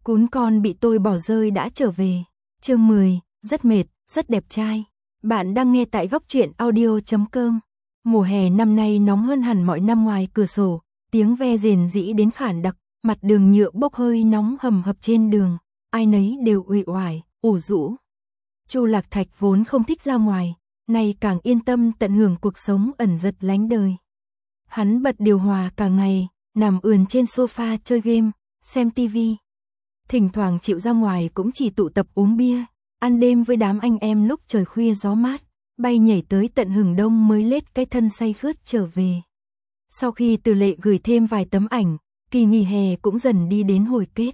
Cún con bị tôi bỏ rơi đã trở về. Chương 10, rất mệt, rất đẹp trai. Bạn đang nghe tại góc truyện audio.com. Mùa hè năm nay nóng hơn hẳn mọi năm, ngoài cửa sổ, tiếng ve rền rĩ đến khản đặc, mặt đường nhựa bốc hơi nóng hầm hập trên đường, ai nấy đều uể oải, ủ rũ. Chu Lạc Thạch vốn không thích ra ngoài, nay càng yên tâm tận hưởng cuộc sống ẩn dật lánh đời. Hắn bật điều hòa cả ngày, nằm ườn trên sofa chơi game, xem tivi. Thỉnh thoảng chịu ra ngoài cũng chỉ tụ tập uống bia, ăn đêm với đám anh em lúc trời khuya gió mát, bay nhảy tới tận hừng đông mới lết cái thân say khướt trở về. Sau khi Từ Lệ gửi thêm vài tấm ảnh, kỳ nghỉ hè cũng dần đi đến hồi kết.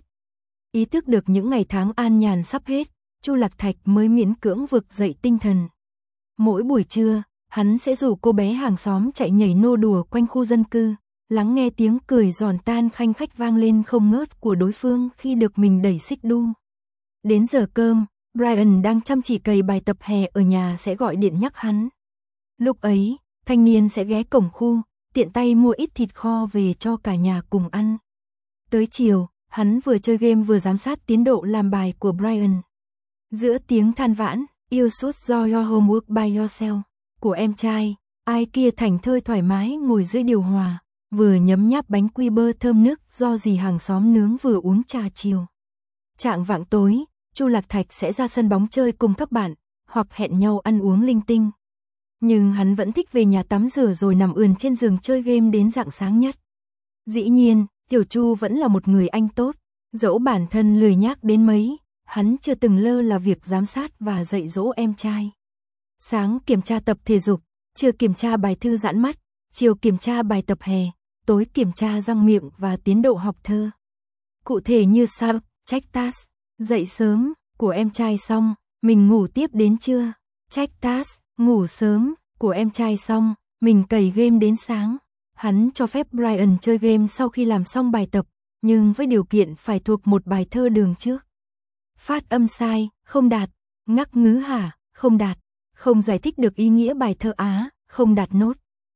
Ý thức được những ngày tháng an nhàn sắp hết, Chu Lạc Thạch mới miễn cưỡng vực dậy tinh thần. Mỗi buổi trưa, hắn sẽ rủ cô bé hàng xóm chạy nhảy nô đùa quanh khu dân cư, lắng nghe tiếng cười giòn tan khanh khách vang lên không ngớt của đối phương khi được mình đẩy xích đu. Đến giờ cơm, Brian đang chăm chỉ cày bài tập hè ở nhà sẽ gọi điện nhắc hắn. Lúc ấy, thanh niên sẽ ghé cổng khu, tiện tay mua ít thịt kho về cho cả nhà cùng ăn. Tới chiều, hắn vừa chơi game vừa giám sát tiến độ làm bài của Brian. Giữa tiếng than vãn, "You should do your homework by yourself" của em trai, ai kia thảnh thơi thoải mái ngồi dưới điều hòa, vừa nhấm nháp bánh quy bơ thơm nức do dì hàng xóm nướng vừa uống trà chiều. Chạng vạng tối, Chu Lạc Thạch sẽ ra sân bóng chơi cùng các bạn, hoặc hẹn nhau ăn uống linh tinh. Nhưng hắn vẫn thích về nhà tắm rửa rồi nằm ườn trên giường chơi game đến rạng sáng nhất. Dĩ nhiên, Tiểu Chu vẫn là một người anh tốt, dẫu bản thân lười nhác đến mấy, hắn chưa từng lơ là việc giám sát và dạy dỗ em trai. Sáng kiểm tra tập thể dục, trưa kiểm tra bài thư giãn mắt, chiều kiểm tra bài tập hè, tối kiểm tra răng miệng và tiến độ học thơ. Cụ thể như sau: check task, dậy sớm, của em trai xong, mình ngủ tiếp đến trưa. Check task, ngủ sớm, của em trai xong, mình cày game đến sáng. Hắn cho phép Brian chơi game sau khi làm xong bài tập, nhưng với điều kiện phải thuộc một bài thơ đường trước. Phát âm sai, không đạt. Ngắc ngứ hả, không đạt. Không giải thích được ý nghĩa bài thơ á, không đạt nốt.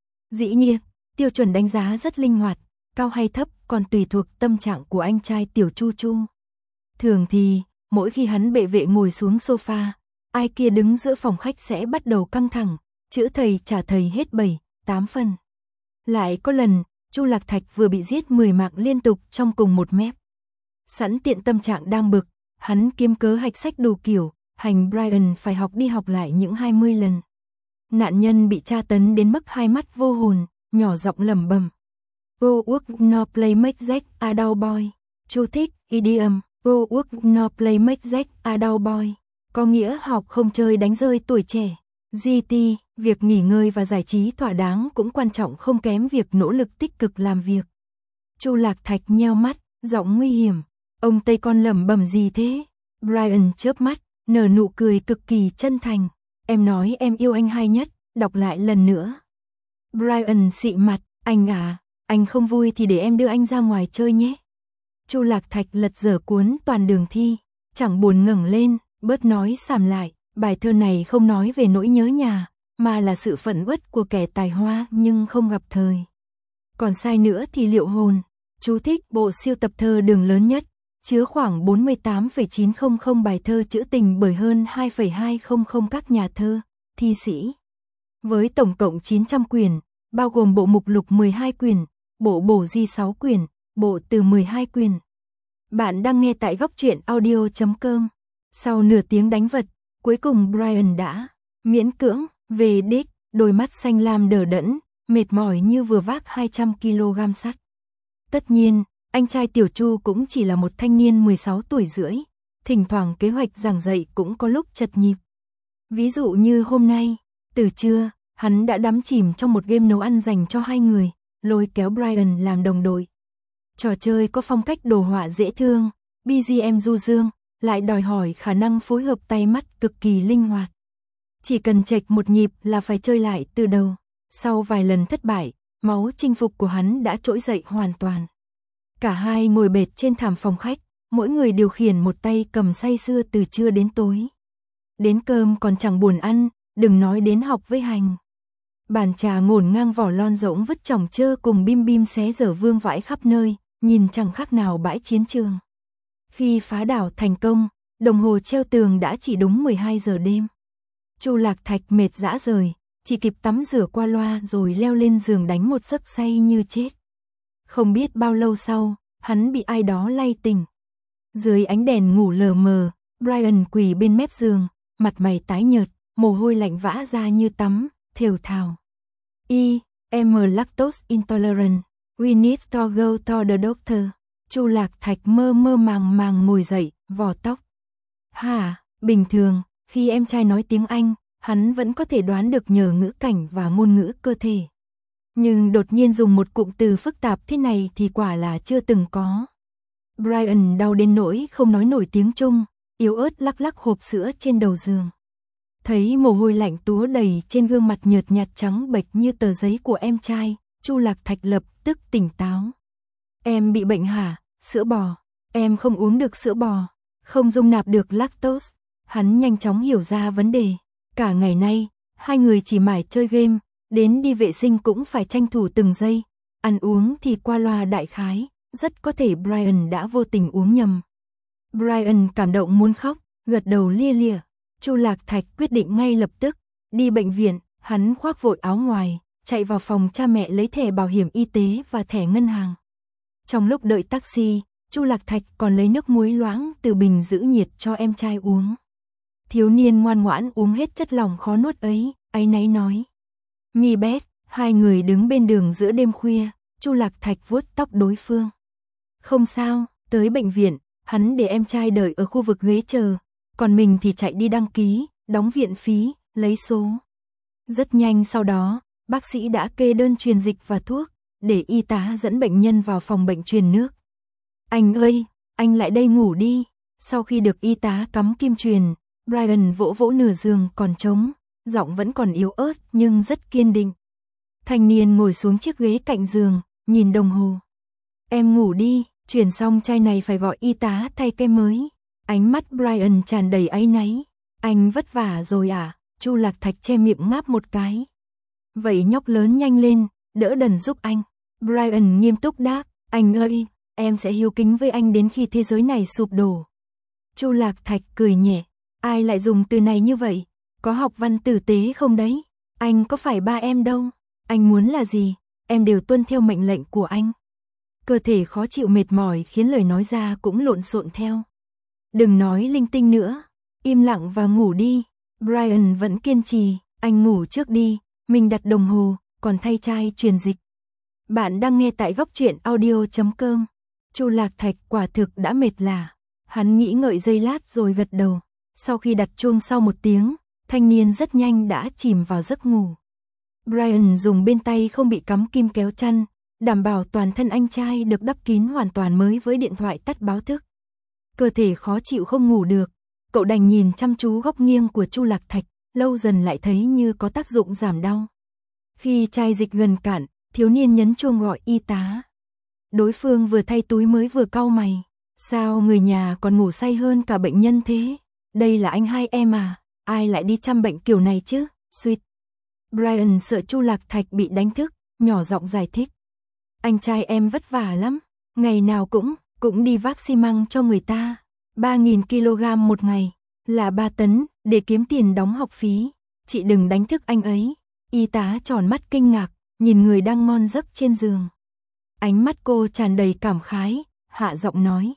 Dĩ nhiên, tiêu chuẩn đánh giá rất linh hoạt, cao hay thấp còn tùy thuộc tâm trạng của anh trai Tiểu Chu Chu. Thường thì, mỗi khi hắn bệ vệ ngồi xuống sofa, ai kia đứng giữa phòng khách sẽ bắt đầu căng thẳng, chữ thầy trả thầy hết 7, 8 phần. Lại có lần, Chu Lạc Thạch vừa bị giết 10 mạng liên tục trong cùng một mép. Sẵn tiện tâm trạng đang bực, hắn kiếm cớ hạch sách đủ kiểu, hành Brian phải học đi học lại những 20 lần. Nạn nhân bị tra tấn đến mức hai mắt vô hồn, nhỏ giọng lẩm bẩm: "Go work no play make Jack a dull boy." Chú thích, idiom, go work no play make Jack a dull boy, có nghĩa học không chơi đánh rơi tuổi trẻ. GT, việc nghỉ ngơi và giải trí thỏa đáng cũng quan trọng không kém việc nỗ lực tích cực làm việc. Chu Lạc Thạch nheo mắt, giọng nguy hiểm: "Ông Tây con lẩm bẩm gì thế?" Brian chớp mắt, nở nụ cười cực kỳ chân thành: "Em nói em yêu anh hay nhất, đọc lại lần nữa." Brian xị mặt: "Anh à, anh không vui thì để em đưa anh ra ngoài chơi nhé." Chu Lạc Thạch lật dở cuốn toàn đường thi, chẳng buồn ngẩng lên, bớt nói xàm lại: "Bài thơ này không nói về nỗi nhớ nhà, mà là sự phẫn uất của kẻ tài hoa nhưng không gặp thời. Còn sai nữa thì liệu hồn." Chú thích, bộ siêu tập thơ đường lớn nhất, chứa khoảng 48,900 bài thơ trữ tình bởi hơn 2,200 các nhà thơ, thi sĩ. Với tổng cộng 900 quyển, bao gồm bộ mục lục 12 quyển, bộ bổ di 6 quyển, bộ từ 12 quyển. Bạn đang nghe tại góc truyện audio.com. Sau nửa tiếng đánh vật, cuối cùng Brian đã miễn cưỡng về đích, đôi mắt xanh lam đờ đẫn, mệt mỏi như vừa vác 200 kg sắt. Tất nhiên, anh trai Tiểu Chu cũng chỉ là một thanh niên 16 tuổi rưỡi, thỉnh thoảng kế hoạch giảng dạy cũng có lúc chật nhịp. Ví dụ như hôm nay, từ trưa, hắn đã đắm chìm trong một game nấu ăn dành cho hai người, lôi kéo Brian làm đồng đội. Trò chơi có phong cách đồ họa dễ thương, BGM du dương, lại đòi hỏi khả năng phối hợp tay mắt cực kỳ linh hoạt. Chỉ cần chệch một nhịp là phải chơi lại từ đầu. Sau vài lần thất bại, máu chinh phục của hắn đã trỗi dậy hoàn toàn. Cả hai ngồi bệt trên thảm phòng khách, mỗi người điều khiển một tay cầm say sưa từ trưa đến tối. Đến cơm còn chẳng buồn ăn, đừng nói đến học với hành. Bàn trà ngổn ngang vỏ lon rỗng vứt chỏng chơ cùng bim bim xé dở vương vãi khắp nơi, nhìn chẳng khác nào bãi chiến trường. Khi phá đảo thành công, đồng hồ treo tường đã chỉ đúng 12 giờ đêm. Chu Lạc Thạch mệt rã rời, chỉ kịp tắm rửa qua loa rồi leo lên giường đánh một giấc say như chết. Không biết bao lâu sau, hắn bị ai đó lay tỉnh. Dưới ánh đèn ngủ lờ mờ, Brian quỳ bên mép giường, mặt mày tái nhợt, mồ hôi lạnh vã ra như tắm, thều thào. I'm lactose intolerant. We need to go to the doctor. Chu Lạc Thạch mơ mơ màng màng ngồi dậy, vò tóc. Hả, bình thường, khi em trai nói tiếng Anh, hắn vẫn có thể đoán được nhờ ngữ cảnh và ngôn ngữ cơ thể. Nhưng đột nhiên dùng một cụm từ phức tạp thế này thì quả là chưa từng có. Brian đau đến nỗi không nói nổi tiếng Trung, yếu ớt lắc lắc hộp sữa trên đầu giường. Thấy mồ hôi lạnh túa đầy trên gương mặt nhợt nhạt trắng bệch như tờ giấy của em trai, Chu Lạc Thạch lập tức tỉnh táo. Em bị bệnh hả? Sữa bò. Em không uống được sữa bò, không dung nạp được lactose. Hắn nhanh chóng hiểu ra vấn đề. Cả ngày nay, hai người chỉ mải chơi game, đến đi vệ sinh cũng phải tranh thủ từng giây. Ăn uống thì qua loa đại khái, rất có thể Brian đã vô tình uống nhầm. Brian cảm động muốn khóc, gật đầu lia lịa. Chu Lạc Thạch quyết định ngay lập tức đi bệnh viện, hắn khoác vội áo ngoài, chạy vào phòng cha mẹ lấy thẻ bảo hiểm y tế và thẻ ngân hàng. Trong lúc đợi taxi, Chu Lạc Thạch còn lấy nước muối loãng từ bình giữ nhiệt cho em trai uống. Thiếu niên ngoan ngoãn uống hết chất lỏng khó nuốt ấy, áy náy nói. Mi Beth, hai người đứng bên đường giữa đêm khuya, Chu Lạc Thạch vuốt tóc đối phương. Không sao, tới bệnh viện, hắn để em trai đợi ở khu vực ghế chờ, còn mình thì chạy đi đăng ký, đóng viện phí, lấy số. Rất nhanh sau đó, bác sĩ đã kê đơn truyền dịch và thuốc, để y tá dẫn bệnh nhân vào phòng bệnh truyền nước. Anh ơi, anh lại đây ngủ đi. Sau khi được y tá cắm kim truyền, Brian vỗ vỗ nửa giường còn trống, giọng vẫn còn yếu ớt nhưng rất kiên định. Thanh niên ngồi xuống chiếc ghế cạnh giường, nhìn đồng hồ. Em ngủ đi, truyền xong chai này phải gọi y tá thay kem mới. Ánh mắt Brian tràn đầy áy náy. Anh vất vả rồi à? Chu Lạc Thạch che miệng ngáp một cái. Vậy nhóc lớn nhanh lên, đỡ đần giúp anh. Brian nghiêm túc đáp, anh ơi, em sẽ hiếu kính với anh đến khi thế giới này sụp đổ. Chu Lạc Thạch cười nhẹ, ai lại dùng từ này như vậy? Có học văn tử tế không đấy? Anh có phải ba em đâu. Anh muốn là gì, em đều tuân theo mệnh lệnh của anh. Cơ thể khó chịu mệt mỏi khiến lời nói ra cũng lộn xộn theo. Đừng nói linh tinh nữa, im lặng và ngủ đi. Brian vẫn kiên trì, anh ngủ trước đi, mình đặt đồng hồ, còn thay chai truyền dịch. Bạn đang nghe tại góc truyện audio.com. Chu Lạc Thạch quả thực đã mệt lả. Hắn nghĩ ngợi giây lát rồi gật đầu. Sau khi đặt chuông sau 1 tiếng, thanh niên rất nhanh đã chìm vào giấc ngủ. Brian dùng bên tay không bị cắm kim kéo chăn, đảm bảo toàn thân anh trai được đắp kín hoàn toàn mới với điện thoại tắt báo thức. Cơ thể khó chịu không ngủ được, cậu đành nhìn chăm chú góc nghiêng của Chu Lạc Thạch, lâu dần lại thấy như có tác dụng giảm đau. Khi chai dịch gần cạn, thiếu niên nhấn chuông gọi y tá. Đối phương vừa thay túi mới vừa cau mày. Sao người nhà còn ngủ say hơn cả bệnh nhân thế? Đây là anh hai em à? Ai lại đi chăm bệnh kiểu này chứ? Suýt. Brian sợ Chu Lạc Thạch bị đánh thức, nhỏ giọng giải thích. Anh trai em vất vả lắm, ngày nào cũng đi vác xi măng cho người ta. 3.000 kg một ngày, là 3 tấn, để kiếm tiền đóng học phí. Chị đừng đánh thức anh ấy. Y tá tròn mắt kinh ngạc, nhìn người đang ngon giấc trên giường. Ánh mắt cô tràn đầy cảm khái, hạ giọng nói.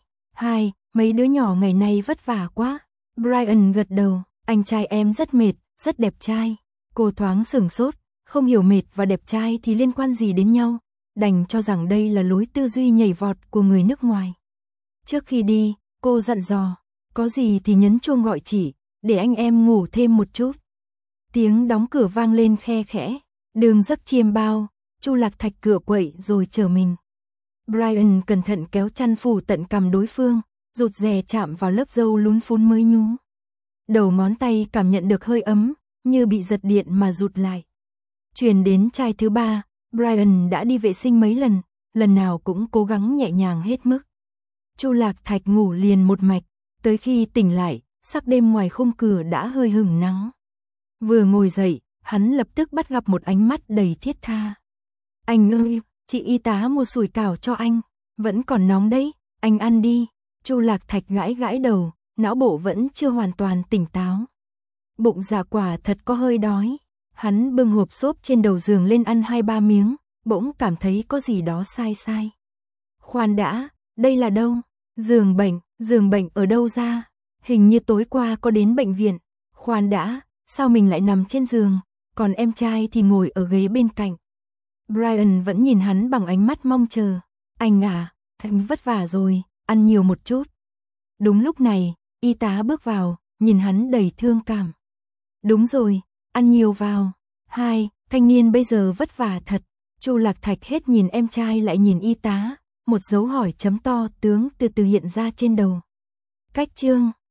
Mấy đứa nhỏ ngày nay vất vả quá. Brian gật đầu, anh trai em rất mệt, rất đẹp trai. Cô thoáng sửng sốt, không hiểu mệt và đẹp trai thì liên quan gì đến nhau, đành cho rằng đây là lối tư duy nhảy vọt của người nước ngoài. Trước khi đi, cô dặn dò, có gì thì nhấn chuông gọi chị, để anh em ngủ thêm một chút. Tiếng đóng cửa vang lên khe khẽ, đường giấc chiêm bao, Chu Lạc Thạch cửa quậy rồi chờ mình. Brian cẩn thận kéo chăn phủ tận cằm đối phương, rụt rè chạm vào lớp râu lún phún mới nhú. Đầu ngón tay cảm nhận được hơi ấm, như bị giật điện mà rụt lại. Truyền đến chai thứ 3, Brian đã đi vệ sinh mấy lần nào cũng cố gắng nhẹ nhàng hết mức. Chu Lạc Thạch ngủ liền một mạch, tới khi tỉnh lại, sắc đêm ngoài khung cửa đã hơi hửng nắng. Vừa ngồi dậy, hắn lập tức bắt gặp một ánh mắt đầy thiết tha. Anh ơi, chị y tá mua sủi cảo cho anh, vẫn còn nóng đấy, anh ăn đi. Chu Lạc Thạch gãi gãi đầu, não bộ vẫn chưa hoàn toàn tỉnh táo. Bụng dạ quả thật có hơi đói. Hắn bưng hộp xốp trên đầu giường lên ăn 2-3 miếng, bỗng cảm thấy có gì đó sai sai. Khoan đã, đây là đâu? Giường bệnh ở đâu ra? Hình như tối qua có đến bệnh viện. Khoan đã, sao mình lại nằm trên giường, còn em trai thì ngồi ở ghế bên cạnh. Brian vẫn nhìn hắn bằng ánh mắt mong chờ. Anh à, anh vất vả rồi, ăn nhiều một chút. Đúng lúc này, y tá bước vào, nhìn hắn đầy thương cảm. Đúng rồi, ăn nhiều vào. Thanh niên bây giờ vất vả thật. Chu Lạc Thạch hết nhìn em trai lại nhìn y tá, một dấu hỏi chấm to tướng từ từ hiện ra trên đầu. Cách chương